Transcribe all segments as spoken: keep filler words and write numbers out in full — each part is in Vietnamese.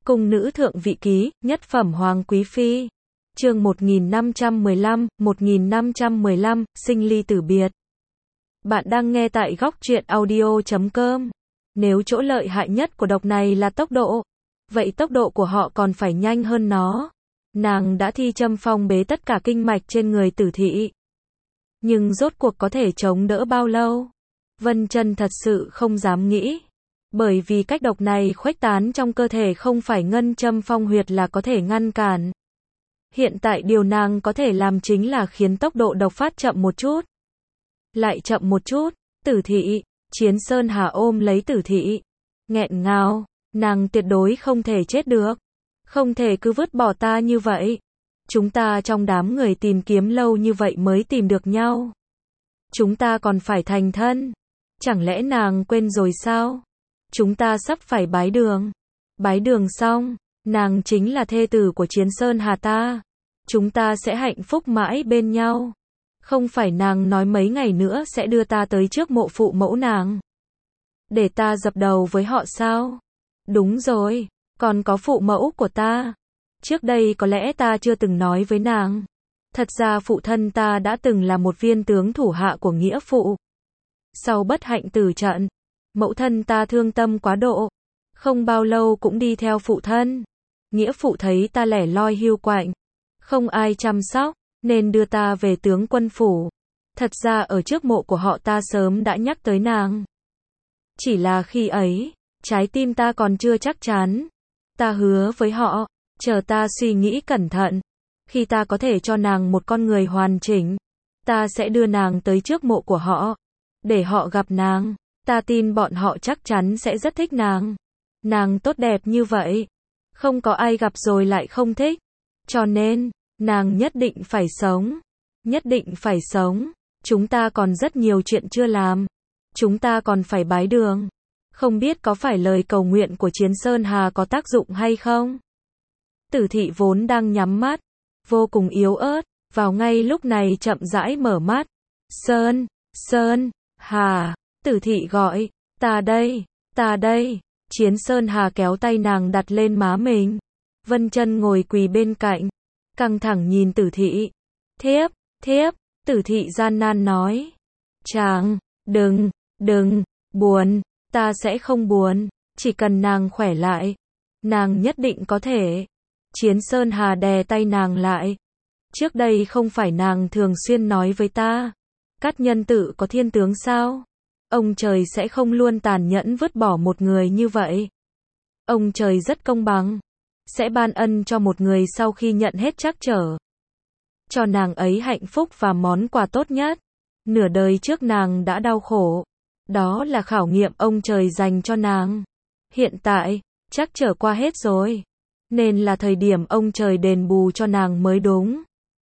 Cung nữ thượng vị ký, nhất phẩm hoàng quý phi. Chương một nghìn năm trăm mười lăm, một nghìn năm trăm mười lăm, sinh ly tử biệt. Bạn đang nghe tại góc truyện audio chấm com. Nếu chỗ lợi hại nhất của độc này là tốc độ, vậy tốc độ của họ còn phải nhanh hơn nó. Nàng đã thi châm phong bế tất cả kinh mạch trên người Tử Thị. Nhưng rốt cuộc có thể chống đỡ bao lâu? Vân Chân thật sự không dám nghĩ. Bởi vì cách độc này khuếch tán trong cơ thể không phải ngân châm phong huyệt là có thể ngăn cản. Hiện tại điều nàng có thể làm chính là khiến tốc độ độc phát chậm một chút. Lại chậm một chút. Tử Thị, Chiến Sơn Hà ôm lấy Tử Thị. Nghẹn ngào, nàng tuyệt đối không thể chết được. Không thể cứ vứt bỏ ta như vậy. Chúng ta trong đám người tìm kiếm lâu như vậy mới tìm được nhau. Chúng ta còn phải thành thân. Chẳng lẽ nàng quên rồi sao? Chúng ta sắp phải bái đường. Bái đường xong, nàng chính là thê tử của Chiến Sơn Hà ta. Chúng ta sẽ hạnh phúc mãi bên nhau. Không phải nàng nói mấy ngày nữa sẽ đưa ta tới trước mộ phụ mẫu nàng. Để ta dập đầu với họ sao? Đúng rồi, còn có phụ mẫu của ta. Trước đây có lẽ ta chưa từng nói với nàng. Thật ra phụ thân ta đã từng là một viên tướng thủ hạ của nghĩa phụ. Sau bất hạnh tử trận, mẫu thân ta thương tâm quá độ. Không bao lâu cũng đi theo phụ thân. Nghĩa phụ thấy ta lẻ loi hiu quạnh, không ai chăm sóc, nên đưa ta về tướng quân phủ. Thật ra ở trước mộ của họ ta sớm đã nhắc tới nàng. Chỉ là khi ấy, trái tim ta còn chưa chắc chắn. Ta hứa với họ, chờ ta suy nghĩ cẩn thận. Khi ta có thể cho nàng một con người hoàn chỉnh, ta sẽ đưa nàng tới trước mộ của họ. Để họ gặp nàng, ta tin bọn họ chắc chắn sẽ rất thích nàng. Nàng tốt đẹp như vậy, không có ai gặp rồi lại không thích. Cho nên, nàng nhất định phải sống. Nhất định phải sống. Chúng ta còn rất nhiều chuyện chưa làm. Chúng ta còn phải bái đường. Không biết có phải lời cầu nguyện của Chiến Sơn Hà có tác dụng hay không? Tử Thị vốn đang nhắm mắt, vô cùng yếu ớt, vào ngay lúc này chậm rãi mở mắt. Sơn, Sơn, Hà, Tử Thị gọi, ta đây, ta đây. Chiến Sơn Hà kéo tay nàng đặt lên má mình. Vân Chân ngồi quỳ bên cạnh, căng thẳng nhìn Tử Thị. Thiếp, thiếp, Tử Thị gian nan nói. Chàng, đừng, đừng, buồn, ta sẽ không buồn, chỉ cần nàng khỏe lại, nàng nhất định có thể. Chiến Sơn Hà đè tay nàng lại. Trước đây không phải nàng thường xuyên nói với ta, Cát Nhân Tự có thiên tướng sao? Ông trời sẽ không luôn tàn nhẫn vứt bỏ một người như vậy. Ông trời rất công bằng, sẽ ban ân cho một người sau khi nhận hết trắc trở. Cho nàng ấy hạnh phúc và món quà tốt nhất. Nửa đời trước nàng đã đau khổ. Đó là khảo nghiệm ông trời dành cho nàng. Hiện tại, trắc trở qua hết rồi. Nên là thời điểm ông trời đền bù cho nàng mới đúng.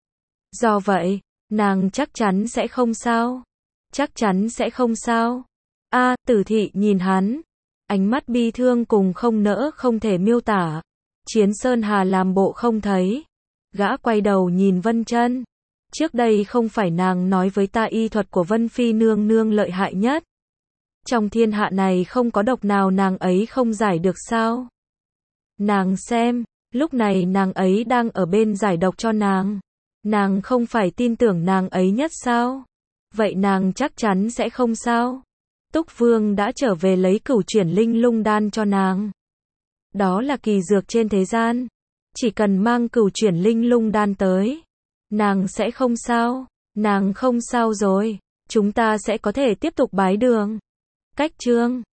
Do vậy, nàng chắc chắn sẽ không sao. Chắc chắn sẽ không sao. A, à, Tử Thị nhìn hắn. Ánh mắt bi thương cùng không nỡ không thể miêu tả. Chiến Sơn Hà làm bộ không thấy. Gã quay đầu nhìn Vân Chân. Trước đây không phải nàng nói với ta y thuật của Vân Phi nương nương lợi hại nhất. Trong thiên hạ này không có độc nào nàng ấy không giải được sao? Nàng xem, lúc này nàng ấy đang ở bên giải độc cho nàng. Nàng không phải tin tưởng nàng ấy nhất sao? Vậy nàng chắc chắn sẽ không sao? Túc Vương đã trở về lấy cửu chuyển linh lung đan cho nàng. Đó là kỳ dược trên thế gian. Chỉ cần mang cửu chuyển linh lung đan tới, nàng sẽ không sao. Nàng không sao rồi. Chúng ta sẽ có thể tiếp tục bái đường. Cách chương